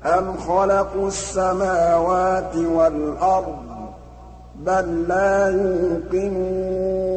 أَمْ خَلَقُوا السَّمَاوَاتِ وَالْأَرْضَ ۚ بَل لَّا يُوقِنُونَ